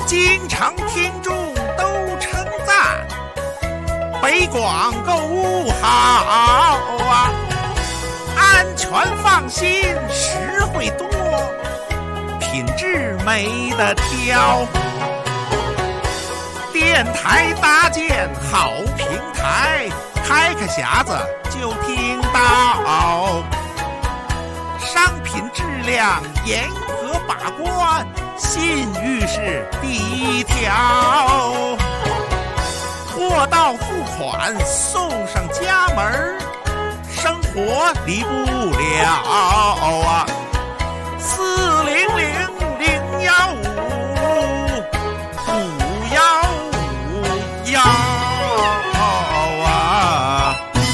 经常听众都称赞北广购物好啊，安全放心，实惠多，品质没得挑。电台搭建好平台，开个匣子就听到，商品质量严格把关，信誉是第一条。货到付款送上家门，生活离不了啊！400-015-515啊！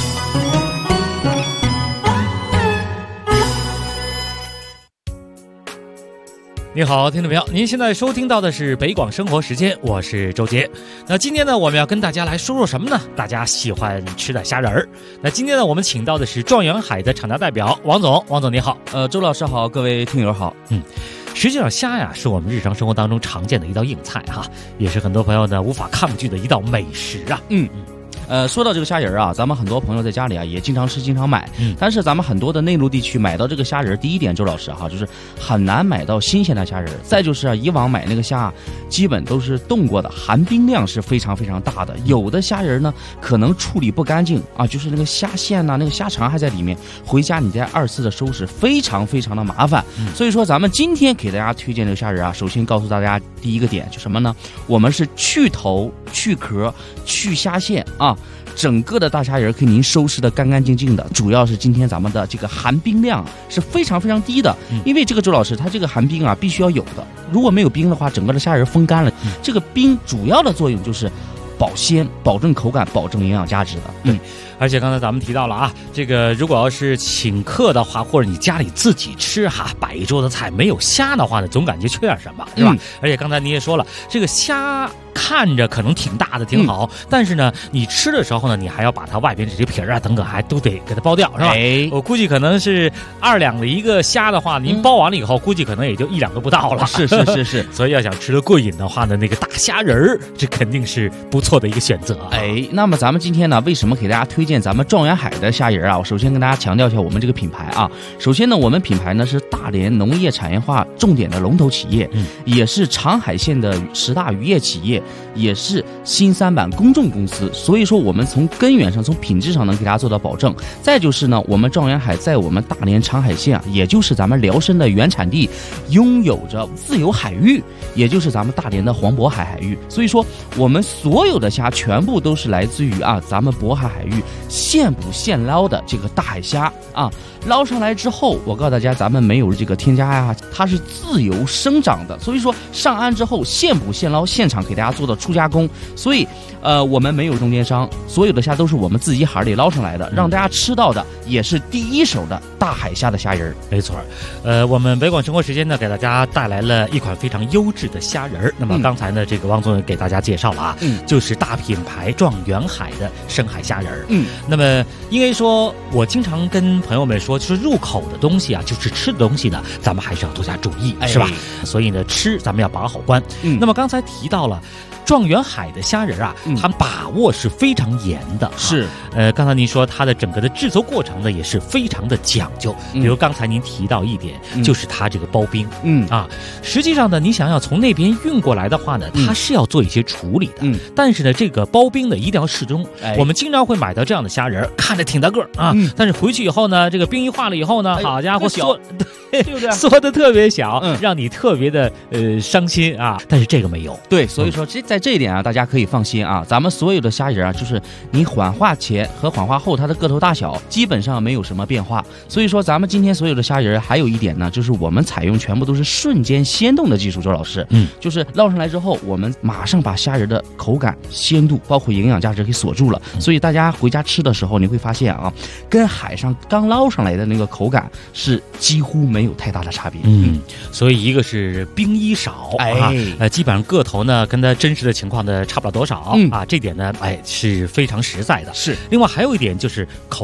你好，听众朋友，您现在收听到的是北广生活时间，我是周杰。那今天呢，我们要跟大家来说说什么呢？大家喜欢吃的虾仁儿。那今天呢，我们请到的是状元海的厂家代表王总。王总你好。 周老师好，各位听友好。 实际上虾呀是我们日常生活当中常见的一道硬菜哈，也是很多朋友呢无法抗拒的一道美食啊。 说到这个虾仁啊，咱们很多朋友在家里啊也经常吃经常买，但是咱们很多的内陆地区买到这个虾仁，第一点周老师哈，就是很难买到新鲜的虾仁，再就是啊以往买那个虾基本都是冻过的，含冰量是非常非常大的，有的虾仁呢可能处理不干净啊，就是那个虾线呐、那个虾肠还在里面，回家你再二次的收拾非常非常的麻烦。所以说咱们今天给大家推荐这个虾仁啊，首先告诉大家第一个点就什么呢？我们是去头去壳去虾线啊，整个的大虾仁给您收拾的干干净净的，主要是今天咱们的这个含冰量是非常非常低的，因为这个周老师他这个含冰啊必须要有的，如果没有冰的话，整个的虾仁风干了，这个冰主要的作用就是保鲜、保证口感、保证营养价值的。 对，而且刚才咱们提到了啊，这个如果要是请客的话，或者你家里自己吃哈，摆一桌子菜没有虾的话呢，总感觉缺点什么，是吧？而且刚才你也说了，这个虾看着可能挺大的挺好，但是呢你吃的时候呢，你还要把它外边这些皮啊等等还都得给它剥掉，是吧？我估计可能是2两的一个虾的话，您剥完了以后，估计可能也就1两都不到了。 是所以要想吃得过瘾的话呢，那个大虾仁儿这肯定是不错的一个选择。 那么咱们今天呢，为什么给大家推荐咱们状元海的虾仁啊？我首先跟大家强调一下我们这个品牌啊。首先呢，我们品牌呢是大连农业产业化重点的龙头企业，也是长海县的10大渔业企业，也是新3板公众公司，所以说我们从根源上、从品质上能给大家做到保证。再就是呢，我们状元海在我们大连长海县啊，也就是咱们辽参的原产地，拥有着自由海域，也就是咱们大连的黄渤海域。所以说，我们所有的虾全部都是来自于咱们渤海海域现捕现捞的这个大海虾啊。捞上来之后，我告诉大家，咱们没有这个添加呀，它是自由生长的，所以说上岸之后现捕现捞，现场给大家做的初加工，所以我们没有中间商，所有的虾都是我们自己海里捞上来的，让大家吃到的也是第一手的大海虾的虾仁。 没错，我们北广生活时间呢，给大家带来了一款非常优质的虾仁。那么刚才呢，这个汪总给大家介绍了啊，就是大品牌状元海的深海虾仁。那么应该说，我经常跟朋友们说，就是入口的东西啊，就是吃的东西呢，咱们还是要多加注意，是吧？所以呢，吃咱们要把好关。那么刚才提到了状元海的虾仁啊，它把握是非常严的。 是， 刚才您说它的整个的制作过程呢，也是非常的讲究。比如刚才您提到一点，就是它这个包冰。实际上呢，你想要从那边运过来的话呢，它是要做一些处理的。但是呢，这个包冰呢，一定要适中。我们经常会买到这样的虾仁，看着挺大个儿啊，但是回去以后呢，这个冰一化了以后呢，好家伙，缩的特别小，让你特别的伤心啊。但是这个没有。 对，所以说在这一点啊，大家可以放心啊，咱们所有的虾仁啊，就是你缓化前和缓化后它的个头大小基本上没有什么变化。所以说咱们今天所有的虾仁还有一点呢，就是我们采用全部都是瞬间鲜冻的技术，周老师，就是捞上来之后，我们马上把虾仁的口感、鲜度，包括营养价值给锁住了。所以大家回家吃的时候，你会发现啊，跟海上刚捞上来的那个口感是几乎没有太大的差别。 所以一个是冰一少，基本上个头呢跟它真实的情况呢差不了多少，这点呢是非常实在的。 是， 另外还有一点就是口感。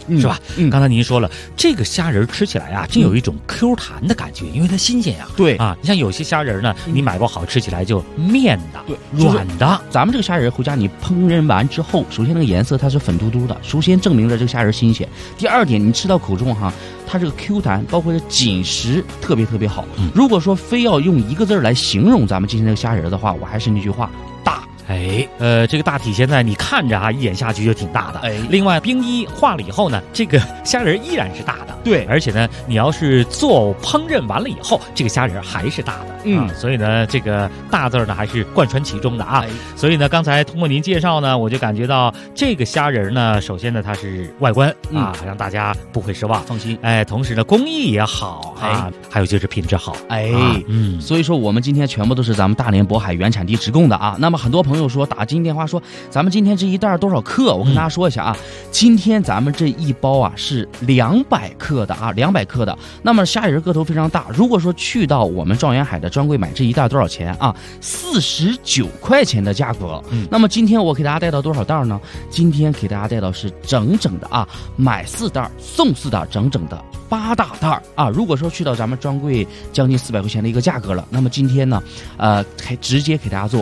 是吧？刚才您说了，这个虾仁吃起来啊，真有一种 Q 弹的感觉，因为它新鲜呀。 对啊，你像有些虾仁呢，你买不好，吃起来就面的， 对， 软的。 咱们这个虾仁回家你烹饪完之后，首先那个颜色它是粉嘟嘟的，首先证明了这个虾仁新鲜。第二点，你吃到口中哈，它这个 Q 弹，包括这紧实，特别特别好。如果说非要用一个字来形容咱们今天这个虾仁的话，我还是那句话，大。 这个大体现在你看着啊，一眼下去就挺大的。另外冰衣化了以后呢，这个虾仁依然是大的。 对， 而且呢，你要是做烹饪完了以后，这个虾仁还是大的。所以呢，这个大字呢还是贯穿其中的啊。所以呢，刚才通过您介绍呢，我就感觉到这个虾仁呢，首先呢它是外观啊，让大家不会失望， 放心。 同时呢工艺也好啊，还有就是品质好。 所以说我们今天全部都是咱们大连渤海原产地直供的啊。那么很多朋友说打进电话说，咱们今天这一袋多少克？我跟大家说一下啊，今天咱们这一包啊是200克的啊，200克的。那么虾仁个头非常大，如果说去到我们状元海的专柜买这一袋多少钱啊？49块钱的价格。那么今天我给大家带到多少袋呢？今天给大家带到是整整的啊，买4袋送4袋，整整的8大袋啊！如果说去到咱们专柜将近400块钱的一个价格了，那么今天呢，直接给大家做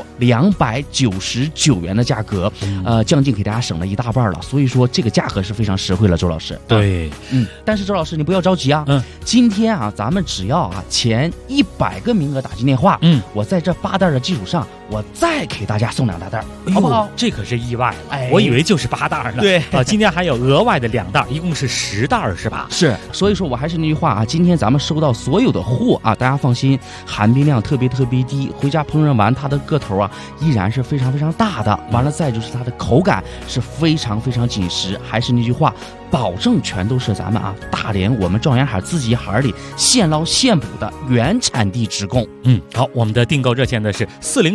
299元的价格，将近给大家省了一大半了。所以说这个价格是非常实惠了，周老师。 对， 但是周老师你不要着急啊，今天啊咱们只要啊前100个名额打进电话，我在这8袋的基础上，我再给大家送2大袋，好不好？ 这可是意外了，我以为就是8袋呢。 对今天还有额外的2袋，一共是10袋是吧？ 是，所以说我还是那句话啊，今天咱们收到所有的货啊，大家放心，含冰量特别特别低，回家烹饪完它的个头啊依然是非常非常大的。完了再就是它的口感是非常非常紧实，还是那句话，保证全都是咱们啊大连我们状元海自己海里现捞现捕的原产地直供。 好，我们的订购热线呢是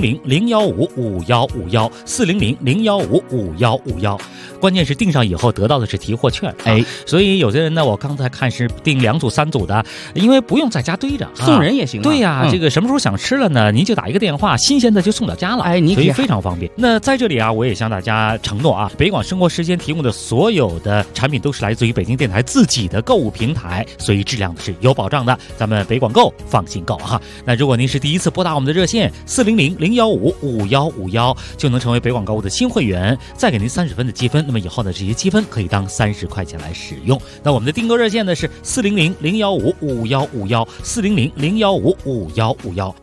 400-015-5151，400-015-5151，关键是订上以后得到的是提货券。所以有的人呢，我刚才看是订2组3组的，因为不用在家堆着， 送人也行。 对呀，这个什么时候想吃了呢，您就打一个电话，新鲜的就送到家了。所以非常方便。那在这里啊，我也向大家承诺啊，北广生活时间提供的所有的产品都是来自于北京电台自己的购物平台，所以质量是有保障的。咱们北广购放心购哈。那如果您是第一次拨打我们的热线400-015-5151，就能成为北广购物的新会员，再给您30分的积分。那么以后呢，这些积分可以当30块钱来使用。那我们的订购热线呢是400-015-5151，400-015-5151。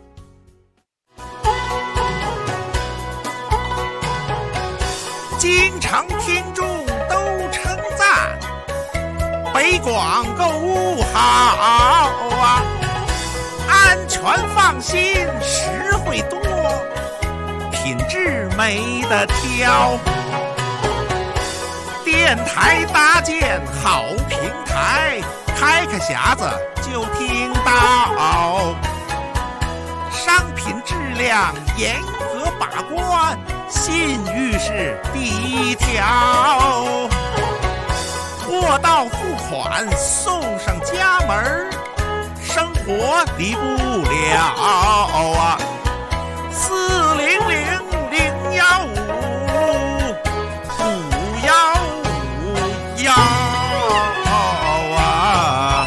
经常听众都称赞北广购物好啊，安全放心，实惠多，品质没得挑。电台搭建好平台，开匣子就听到，商品质量严格把关，信誉是第一条。货到付款送上家门，生活离不了啊。400-015-5151啊。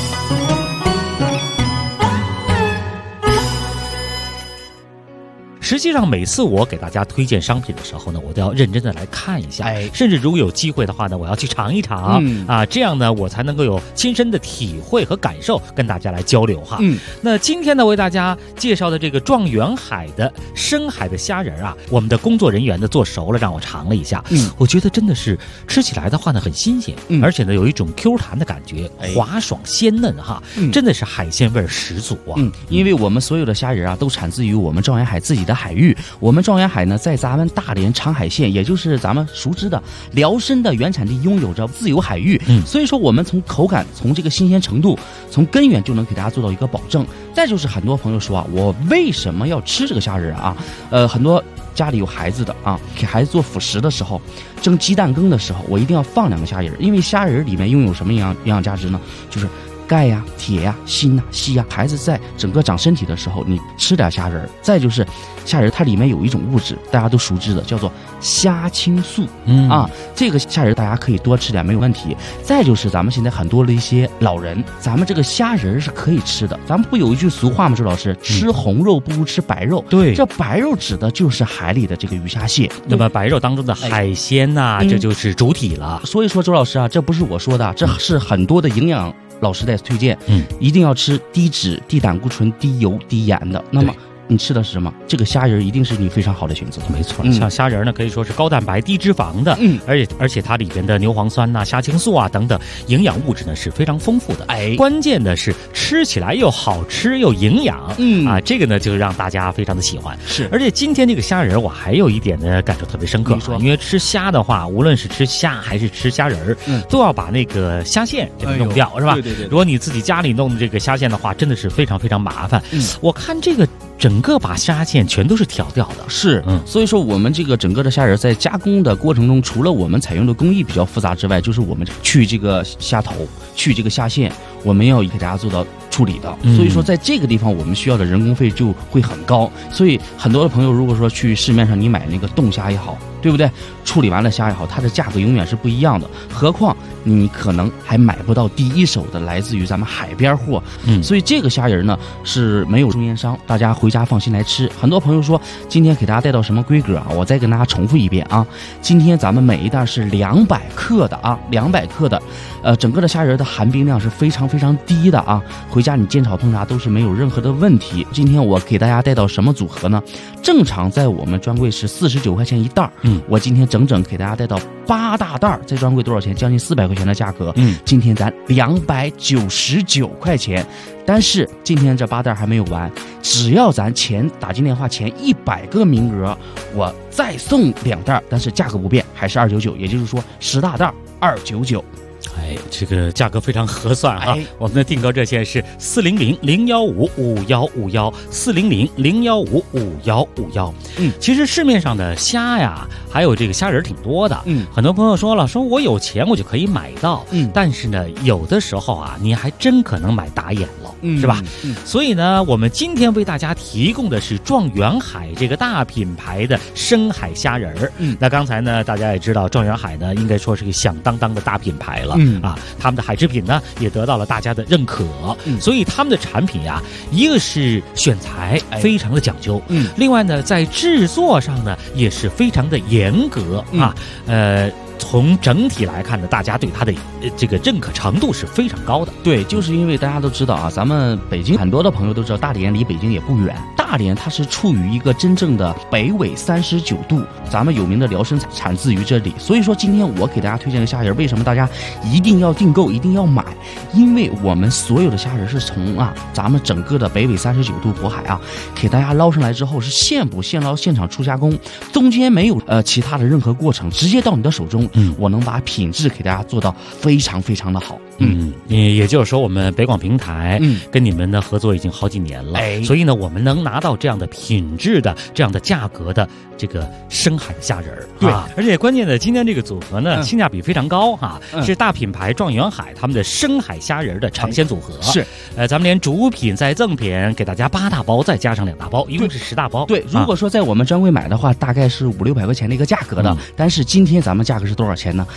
实际上每次我给大家推荐商品的时候呢，我都要认真的来看一下，甚至如果有机会的话呢，我要去尝一尝啊，这样呢我才能够有亲身的体会和感受，跟大家来交流哈。那今天呢为大家介绍的这个状元海的深海的虾仁啊，我们的工作人员呢做熟了，让我尝了一下，我觉得真的是吃起来的话呢很新鲜，而且呢有一种 Q 弹的感觉，滑爽鲜嫩哈，真的是海鲜味十足啊。 因为我们所有的虾仁啊都产自于我们状元海自己的海域，我们状元海呢在咱们大连长海县，也就是咱们熟知的辽参的原产地，拥有着自由海域，所以说我们从口感，从这个新鲜程度，从根源就能给大家做到一个保证。再就是很多朋友说啊，我为什么要吃这个虾仁啊？很多家里有孩子的啊，给孩子做辅食的时候，蒸鸡蛋羹的时候，我一定要放2个虾仁，因为虾仁里面拥有什么营养价值呢？就是钙呀、铁呀、锌呐、硒呀。孩子在整个长身体的时候，你吃点虾仁。再就是虾仁它里面有一种物质，大家都熟知的，叫做虾青素。这个虾仁大家可以多吃点，没有问题。再就是咱们现在很多的一些老人，咱们这个虾仁是可以吃的。咱们不有一句俗话吗？周老师，吃红肉不如吃白肉。 对， 这白肉指的就是海里的这个鱼虾蟹。 那么白肉当中的海鲜呐，这就是主体了。 所以说，周老师啊，这不是我说的，这是很多的营养老师在推荐。一定要吃低脂、低胆固醇、低油、低盐的。那么你吃的是什么？这个虾仁一定是你非常好的选择。 没错，像虾仁呢，可以说是高蛋白、低脂肪的，而且它里边的牛磺酸呐、虾青素啊等等营养物质呢是非常丰富的。关键的是吃起来又好吃又营养。这个呢就让大家非常的喜欢。是，而且今天这个虾仁我还有一点呢感受特别深刻，因为吃虾的话，无论是吃虾还是吃虾仁都要把那个虾线给它弄掉，是吧？对。如果你自己家里弄这个虾线的话，真的是非常非常麻烦。我看这个整个把虾线全都是挑掉的。是， 所以说我们这个整个的虾仁在加工的过程中，除了我们采用的工艺比较复杂之外，就是我们去这个虾头、去这个虾线，我们要给大家做到处理的。所以说在这个地方我们需要的人工费就会很高。所以很多的朋友如果说去市面上你买那个冻虾也好，对不对？处理完了虾也好，它的价格永远是不一样的。何况你可能还买不到第一手的来自于咱们海边货。所以这个虾仁呢是没有中间商，大家回家放心来吃。很多朋友说今天给大家带到什么规格啊？我再跟大家重复一遍啊，今天咱们每一袋是200克的啊，200克的。整个的虾仁的含冰量是非常非常低的啊，回家你煎炒烹炸都是没有任何的问题。今天我给大家带到什么组合呢？正常在我们专柜是49块钱一袋，我今天整整给大家带到8大袋，在专柜多少钱？将近400块钱的价格。今天咱299块钱。但是今天这8袋还没有完，只要咱打进电话前100个名额，我再送2袋，但是价格不变，还是299，也就是说10大袋299。 这个价格非常合算啊！我们的订购热线是400-015-5151，400-015-5151。其实市面上的虾呀，还有这个虾仁挺多的。很多朋友说我有钱我就可以买到。但是呢，有的时候啊，你还真可能买打眼了，是吧？所以呢，我们今天为大家提供的是状元海这个大品牌的深海虾仁。那刚才呢，大家也知道，状元海呢，应该说是个响当当的大品牌了。他们的海制品呢也得到了大家的认可。所以他们的产品呀，一个是选材非常的讲究，另外呢，在制作上呢也是非常的严格啊。从整体来看呢，大家对它的这个认可程度是非常高的。 对，就是因为大家都知道啊，咱们北京很多的朋友都知道，大连离北京也不远。大连它是处于一个真正的北纬39度，咱们有名的辽参产自于这里。所以说今天我给大家推荐的虾仁，为什么大家一定要订购，一定要买？因为我们所有的虾仁是从咱们整个的北纬39度渤海给大家捞上来之后，是现捕现捞现场出加工，中间没有其他的任何过程，直接到你的手中。我能把品质给大家做到非常非常的好。 也就是说，我们北广平台跟你们的合作已经好几年了，所以呢，我们能拿到这样的品质的、这样的价格的这个深海的虾仁。对，而且关键的，今天这个组合呢，性价比非常高是大品牌状元海他们的深海虾仁的尝鲜组合。是，咱们连主品再赠品，给大家8大包，再加上2大包，一共是10大包。 对，如果说在我们专柜买的话，大概是500-600块钱的一个价格的。但是今天咱们价格是多少钱呢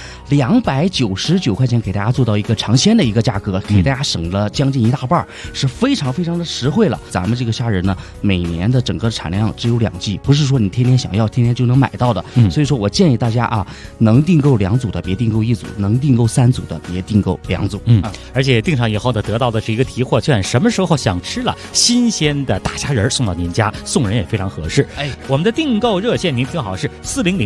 ？299块钱，给大家做到一个尝鲜的一个价格，给大家省了将近1大半，是非常非常的实惠了。咱们这个虾仁呢，每年的整个产量只有2季，不是说你天天想要天天就能买到的。所以说我建议大家能订购2组的别订购1组，能订购3组的别订购2组。 而且订上以后呢，得到的是一个提货券，什么时候想吃了新鲜的大虾仁送到您家，送人也非常合适。我们的订购热线您听好，是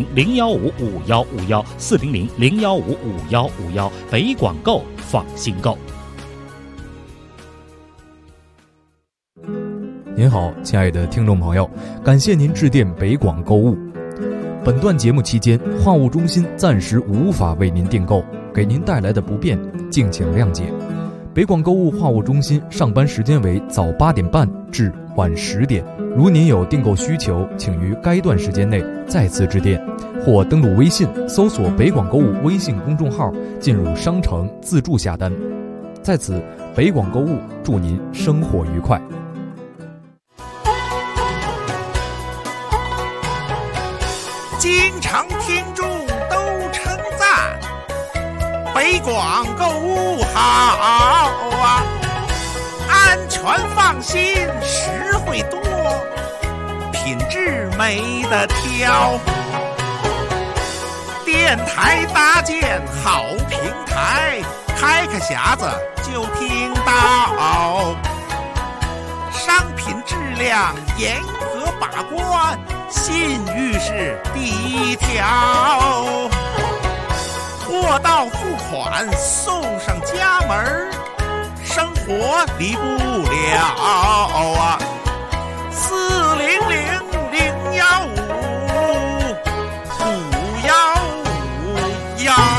400-015-5151，400-015-5151，北广购放心购。 您好，亲爱的听众朋友，感谢您致电北广购物。本段节目期间，话务中心暂时无法为您订购，给您带来的不便，敬请谅解。北广购物话务中心上班时间为早8点半至晚10点。如您有订购需求，请于该段时间内再次致电，或登录微信搜索北广购物微信公众号，进入商城自助下单。在此北广购物祝您生活愉快。 经常听众都称赞北广购物好啊，安全放心，实惠多，品质没得挑。电台搭建好平台，开个匣子就听到，商品质量严格把关，信誉是第一条。货到付款送上家门，生活离不了啊！400-015-515啊！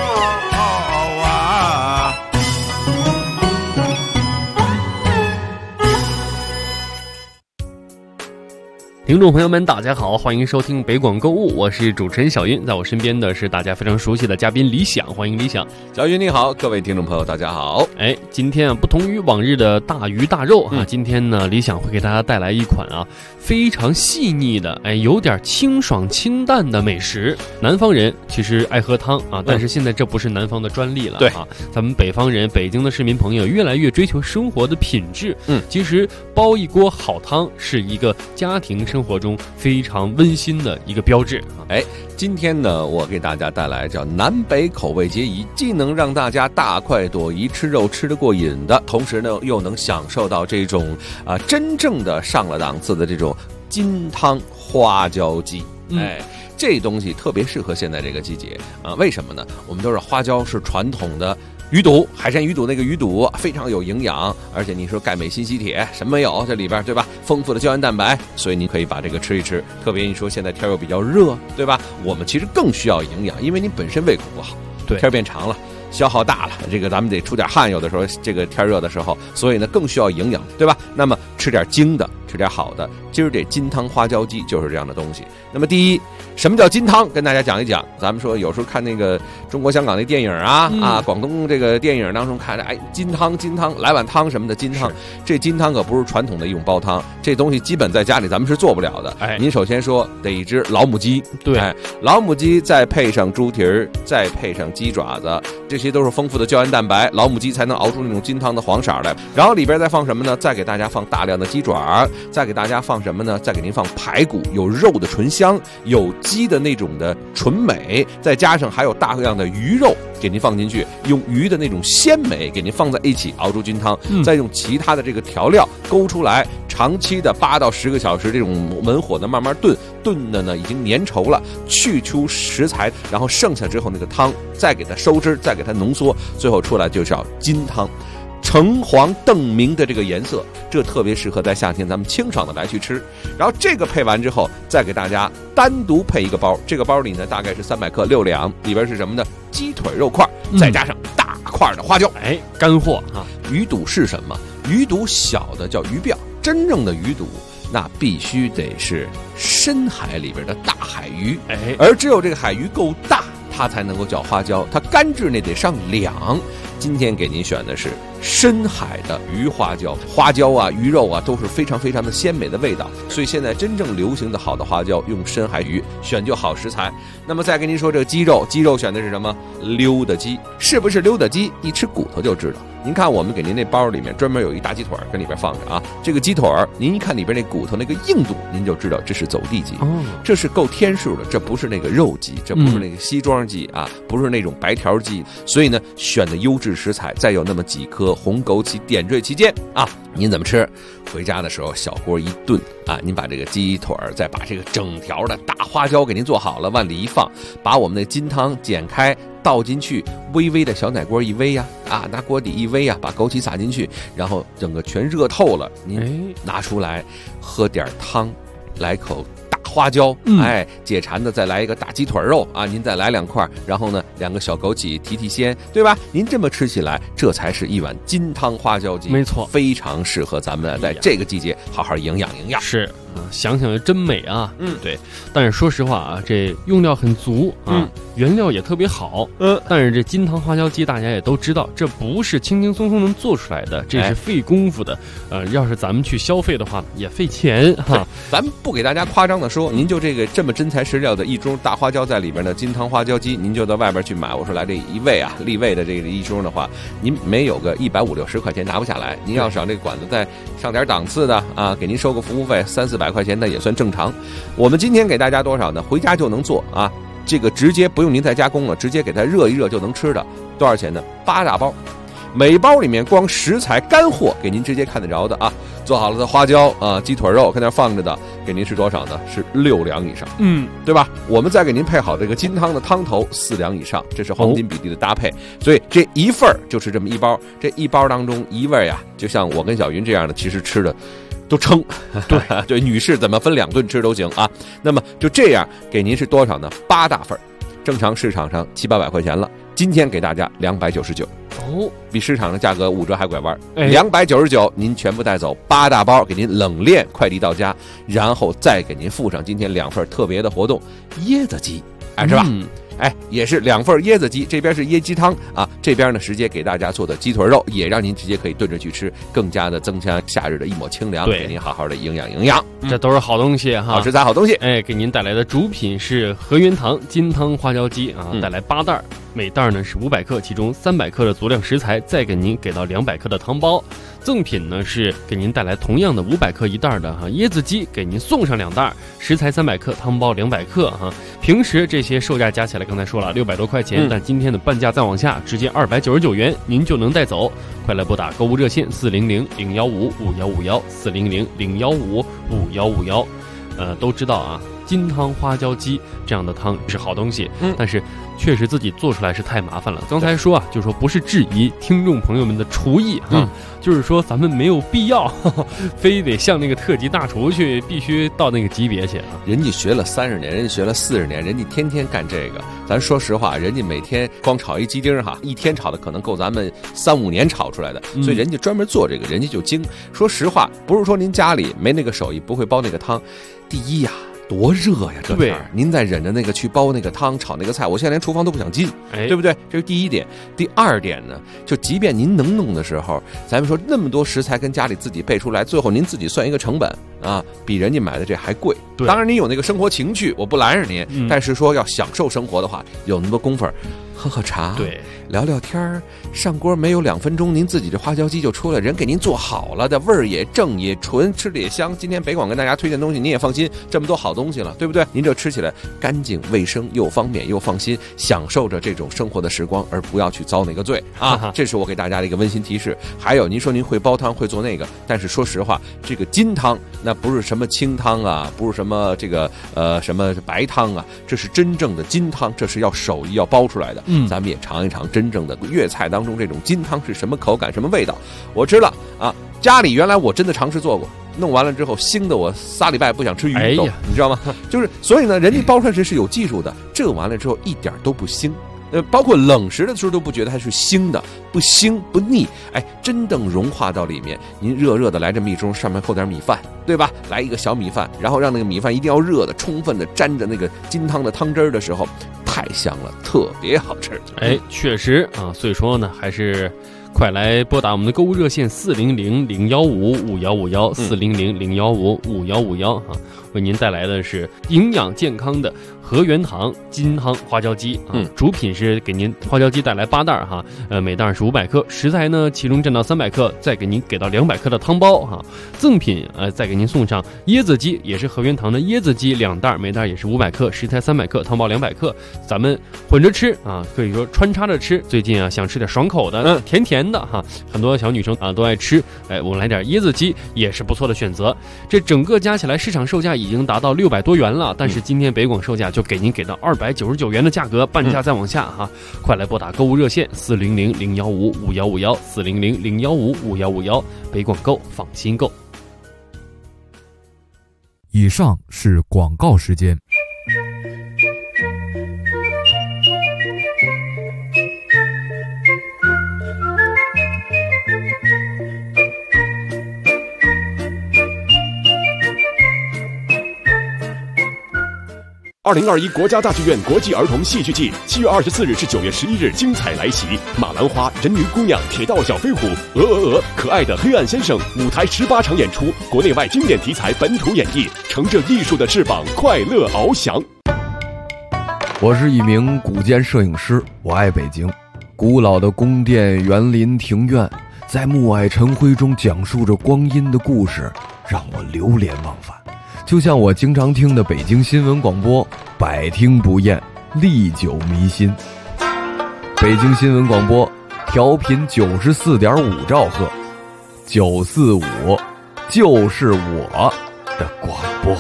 听众朋友们大家好，欢迎收听北广购物，我是主持人小云，在我身边的是大家非常熟悉的嘉宾李想，欢迎李想。 小云你好，各位听众朋友大家好。 今天啊，不同于往日的大鱼大肉啊，今天呢李想会给大家带来一款啊非常细腻的有点清爽清淡的美食。南方人其实爱喝汤啊，但是现在这不是南方的专利了啊，咱们北方人，北京的市民朋友越来越追求生活的品质。其实煲一锅好汤是一个家庭生活中非常温馨的一个标志。 今天呢，我给大家带来叫南北口味皆宜，既能让大家大快朵颐，吃肉吃得过瘾的，同时呢又能享受到这种真正的上了档次的这种金汤花椒鸡。这东西特别适合现在这个季节啊，为什么呢？我们都知道花椒是传统的鱼肚，海参鱼肚那个鱼肚非常有营养，而且你说钙镁锌硒铁什么没有这里边，对吧？丰富的胶原蛋白，所以您可以把这个吃一吃。特别你说现在天又比较热，对吧？我们其实更需要营养，因为您本身胃口不好， 对， 天变长了，消耗大了，这个咱们得出点汗，有的时候这个天热的时候，所以呢更需要营养，对吧？那么吃点精的，吃点好的。今儿这金汤花椒鸡就是这样的东西。那么第一，什么叫金汤？跟大家讲一讲。咱们说有时候看那个中国香港那电影广东这个电影当中看着金汤来碗汤什么的金汤，这金汤可不是传统的一种煲汤，这东西基本在家里咱们是做不了的。您首先说得一只老母鸡， 对， 老母鸡再配上猪蹄儿，再配上鸡爪子，这些都是丰富的胶原蛋白，老母鸡才能熬出那种金汤的黄色来。然后里边再放什么呢？再给大家放大量的鸡爪，再给大家放什么呢？再给您放排骨，有肉的醇香，有鸡的那种的纯美，再加上还有大量的鱼肉给您放进去，用鱼的那种鲜美给您放在一起熬出金汤，再用其他的这个调料勾出来，长期的8到10个小时这种文火的慢慢炖的呢已经粘稠了，去出食材，然后剩下之后那个汤再给它收汁，再给它浓缩，最后出来就叫金汤。橙黄澄明的这个颜色，这特别适合在夏天咱们清爽的来去吃。然后这个配完之后，再给大家单独配一个包，这个包里呢大概是300克6两，里边是什么呢？鸡腿肉块，再加上大块的花椒。 干货啊！ 鱼肚是什么？鱼肚小的叫鱼鳔，真正的鱼肚那必须得是深海里边的大海鱼，而只有这个海鱼够大，它才能够叫花椒，它干制那得上两。今天给您选的是深海的鱼花椒，花椒啊鱼肉啊都是非常非常的鲜美的味道，所以现在真正流行的好的花椒用深海鱼，选就好食材。那么再跟您说这个鸡肉选的是什么？溜达鸡。是不是溜达鸡？一吃骨头就知道。您看我们给您那包里面专门有一大鸡腿跟里边放着啊，这个鸡腿您一看里边那骨头那个硬度，您就知道这是走地鸡，这是够天数的，这不是那个肉鸡，这不是那个西装鸡啊，不是那种白条鸡。所以呢选的优质食材，再有那么几颗红枸杞点缀其间啊，您怎么吃？回家的时候小锅一炖啊，您把这个鸡腿再把这个整条的大花椒给您做好了，往里一放，把我们那金汤剪开倒进去，微微的小奶锅一煨拿锅底一煨把枸杞撒进去，然后整个全热透了，您拿出来喝点汤，来口大花椒，解馋的再来一个大鸡腿肉啊，您再来2块，然后呢2个小枸杞提鲜，对吧？您这么吃起来，这才是一碗金汤花椒鸡， 没错， 非常适合咱们在这个季节好好营养。 是想想就真美啊。对。但是说实话啊，这用料很足啊，原料也特别好。但是这金汤花椒鸡大家也都知道，这不是轻轻松松能做出来的，这是费功夫的。要是咱们去消费的话，也费钱哈。 咱们不给大家夸张的说，您就这么真材实料的一盅大花椒在里边的金汤花椒鸡，您就到外边去买。我说来这一味啊，立味的这个一盅的话，您没有个150-160块钱拿不下来。您要想这个馆子再上点档次的啊，给您收个服务费300-400块钱，那也算正常。我们今天给大家多少呢？回家就能做啊，这个直接不用您再加工了，直接给它热一热就能吃的。多少钱呢？8大包。每包里面光食材干货给您直接看得着的啊，做好了的花椒啊、鸡腿肉跟那放着的，给您是多少呢？是6两以上，对吧？我们再给您配好这个金汤的汤头4两以上，这是黄金比例的搭配。所以这一份就是这么一包，这一包当中一味呀，就像我跟小云这样的，其实吃的都撑。对，女士怎么分2顿吃都行啊。那么就这样给您是多少呢？8大份，正常市场上700-800块钱了，今天给大家299。比市场的价格5折还拐弯，299您全部带走8大包，给您冷链快递到家，然后再给您附上今天2份特别的活动椰子鸡，是吧？也是2份椰子鸡，这边是椰鸡汤啊，这边呢直接给大家做的鸡腿肉，也让您直接可以炖着去吃，更加的增强夏日的一抹清凉，给您好好的营养。 这都是好东西哈， 好食材好东西。 给您带来的主品是和源堂金汤花椒鸡啊，带来8袋，每袋呢是500克，其中300克的足量食材，再给您给到200克的汤包。赠品呢是给您带来同样的500克一袋的椰子鸡，给您送上2袋，食材300克，汤包200克哈。平时这些售价加起来，刚才说了600多块钱，但今天的半价再往下，直接299元，您就能带走。快来拨打购物热线400-015-5151，400-015-5151。都知道啊，金汤花椒鸡这样的汤是好东西，但是确实自己做出来是太麻烦了。刚才说啊，就是说不是质疑听众朋友们的厨艺就是说咱们没有必要非得像那个特级大厨去，必须到那个级别去啊。 人家学了30年，人家学了40年，人家天天干这个。咱说实话，人家每天光炒一鸡丁一天炒的可能够咱们3-5年炒出来的，所以人家专门做这个，人家就精。说实话，不是说您家里没那个手艺，不会煲那个汤。第一呀，多热呀！这天您再忍着那个去煲那个汤、炒那个菜，我现在连厨房都不想进，对不对？这是第一点。第二点呢，就即便您能弄的时候，咱们说那么多食材跟家里自己备出来，最后您自己算一个成本啊，比人家买的这还贵。当然，您有那个生活情趣，我不拦着您，但是说要享受生活的话，有那么多功夫，喝喝茶， 对， 聊聊天上锅没有2分钟，您自己这花椒鸡就出来，人给您做好了的，味儿也正也纯，吃的也香。今天北广跟大家推荐东西，您也放心，这么多好东西了，对不对？您这吃起来干净卫生，又方便又放心，享受着这种生活的时光，而不要去遭那个罪啊！这是我给大家的一个温馨提示。还有，您说您会煲汤，会做那个，但是说实话，这个金汤那不是什么清汤啊，不是什么这个什么白汤啊，这是真正的金汤，这是要手艺要煲出来的。咱们也尝一尝真正的粤菜当中这种金汤是什么口感、什么味道。我吃了啊，家里原来我真的尝试做过，弄完了之后腥的我3礼拜不想吃鱼肉，你知道吗？就是所以呢，人家煲出来是有技术的，这完了之后一点都不腥。包括冷食的时候都不觉得它是腥的，不腥不腻，真正融化到里面。您热热的来这么一盅，上面扣点米饭，对吧？来一个小米饭，然后让那个米饭一定要热的，充分的沾着那个金汤的汤汁的时候，太香了，特别好吃。 确实啊，所以说呢，还是快来拨打我们的购物热线400-015-5151，400-015-5151为您带来的是营养健康的和源堂金汤花椒鸡主品是给您花椒鸡带来8袋每袋是500克，食材呢其中占到300克，再给您给到200克的汤包赠品再给您送上椰子鸡，也是和源堂的椰子鸡2袋，每袋也是500克，食材300克，汤包200克，咱们混着吃可以说穿插着吃。最近想吃点爽口的，甜甜的很多小女生都爱吃，我们来点椰子鸡也是不错的选择。这整个加起来市场售价已经达到600多元了，但是今天北广售价就给您给到299元的价格，半价再往下快来拨打购物热线400-015-5151，400-015-5151，北广购放心购。 以上是广告时间。 2021国家大剧院国际儿童戏剧季7月24日至9月11日精彩来袭，马兰花、人鱼姑娘、铁道小飞虎、可爱的黑暗先生，舞台18场演出，国内外经典题材本土演绎，乘着艺术的翅膀，快乐翱翔。 我是一名古建摄影师，我爱北京。古老的宫殿、园林、庭院，在暮霭晨辉中讲述着光阴的故事，让我流连忘返。就像我经常听的北京新闻广播，百听不厌，历久弥新。北京新闻广播调频94.5兆赫，945就是我的广播。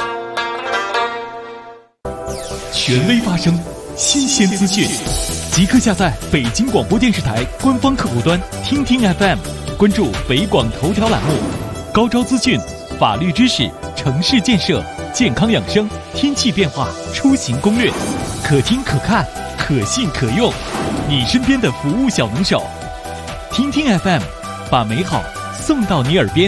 权威发声，新鲜资讯，即刻下载北京广播电视台官方客户端听听 FM， 关注北广头条栏目，高招资讯、法律知识、城市建设、健康养生、天气变化、出行攻略，可听可看，可信可用，你身边的服务小能手。听听 FM， 把美好送到你耳边。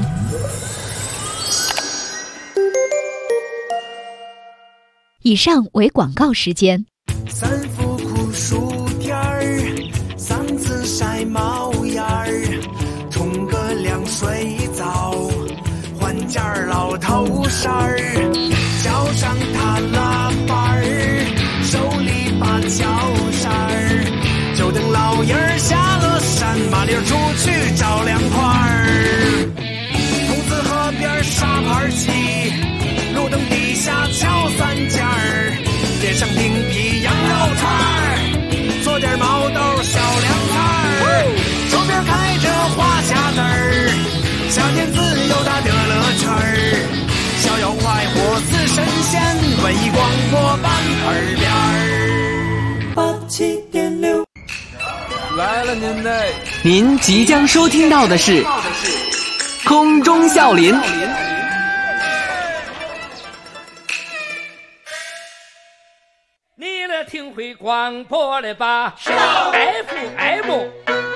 以上为广告时间。 三伏酷暑天儿，嗓子晒冒烟儿，冲个凉水澡，换件老头衫儿，脚上踏喇叭儿，手里把脚扇儿，就等老爷儿下了山，麻利儿出去找凉快儿。兔子河边沙盘棋，路灯底下敲三尖儿，街上顶皮羊肉串儿，做点毛豆小凉菜儿，周边开着花匣子儿，夏天自由大的乐趣儿，逍遥快活似神仙，文艺广播版耳边儿87.6。 来了您嘞！您即将收听到的是空中笑林。 你来听会广播了吧？是 FM